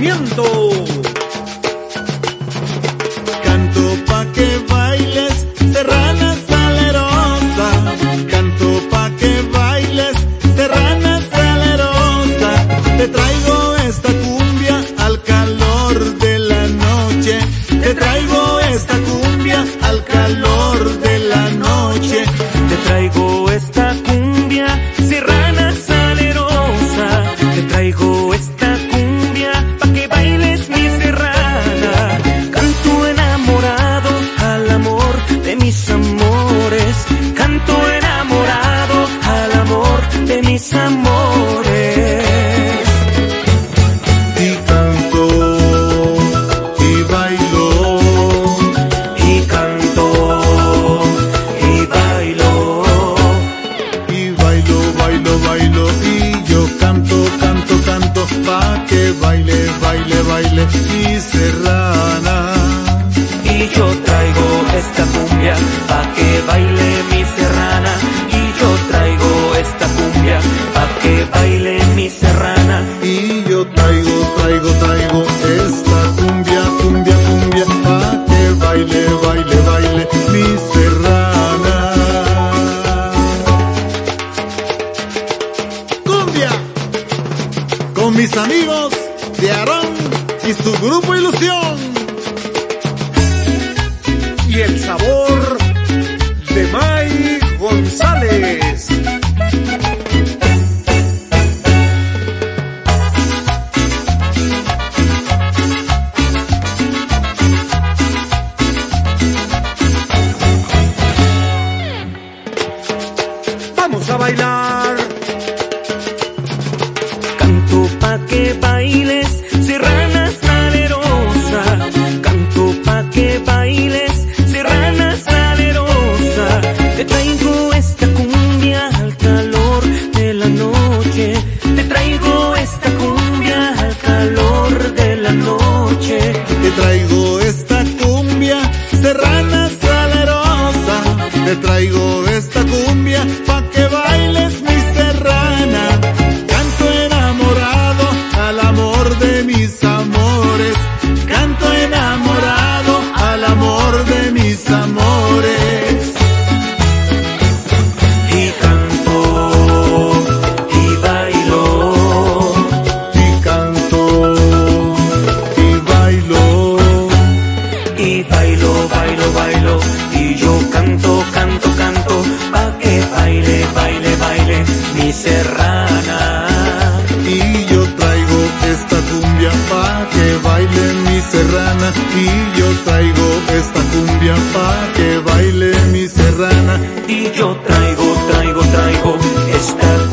movimiento. Canto pa' que bailes, serrana salerosa. Canto pa' que bailes, serrana salerosa. Te traigo esta cumbia al calor de la noche. Te traigo esta cumbia al calor de la noche. Te traigo esta cumbia, serrana salerosa. Te traigo esta cumbia pa' que bailes mi serrana. Canto enamorado al amor de mis amores. Canto enamorado al amor de mis amores. Y canto y bailo. Y canto y bailo. Y bailo, bailo, bailo. Y yo canto, canto, canto pa' que baile, baile, baile mi serrana. Y yo traigo esta cumbia pa' que baile mi serrana. Y yo traigo esta cumbia pa' que baile mi serrana. Y yo traigo, traigo, traigo esta cumbia, cumbia, cumbia pa' que baile, baile, baile mi serrana. Cumbia con mis amigos de Aarón y su grupo Ilusión. Y el sabor de May González. Vamos a bailar. Canto pa' que bailes, serrana salerosa. Canto pa' que bailes, serrana salerosa. Te traigo esta cumbia al calor de la noche. Te traigo esta cumbia al calor de la noche. Te traigo esta cumbia serrana salerosa. Te traigo esta cumbia pa' que bailes mi serrana. Canto enamorado al amor de mis amores. Canto enamorado al amor de mis amores. Y canto y bailo. Y canto y bailo. Y bailo, bailo, bailo. Y yo canto, canto, canto pa' que baile, baile, baile mi serrana. Y yo traigo esta cumbia pa' que baile mi serrana. Y yo traigo esta cumbia pa' que baile mi serrana. Y yo traigo, traigo, traigo esta